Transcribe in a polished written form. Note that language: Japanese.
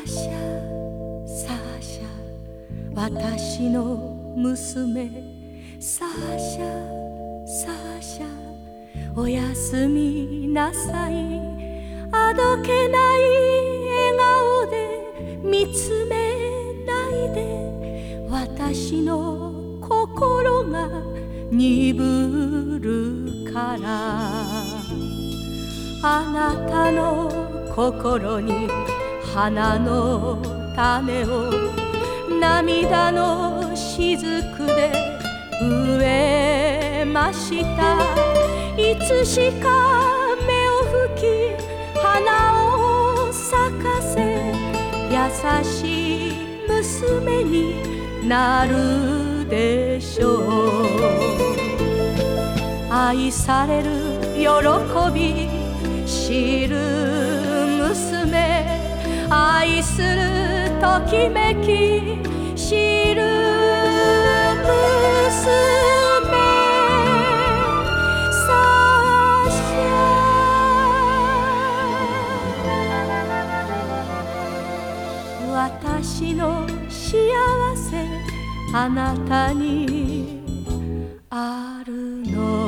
シャサーシャ私の娘サーシャサーシャおやすみなさいあどけない笑顔で見つめないで私の心が鈍るからあなたの心に花の種を涙の雫で植えましたいつしか目を吹き花を咲かせ優しい娘になるでしょう愛される喜び知る娘愛するときめき知る娘サーシャ私の幸せあなたにあるの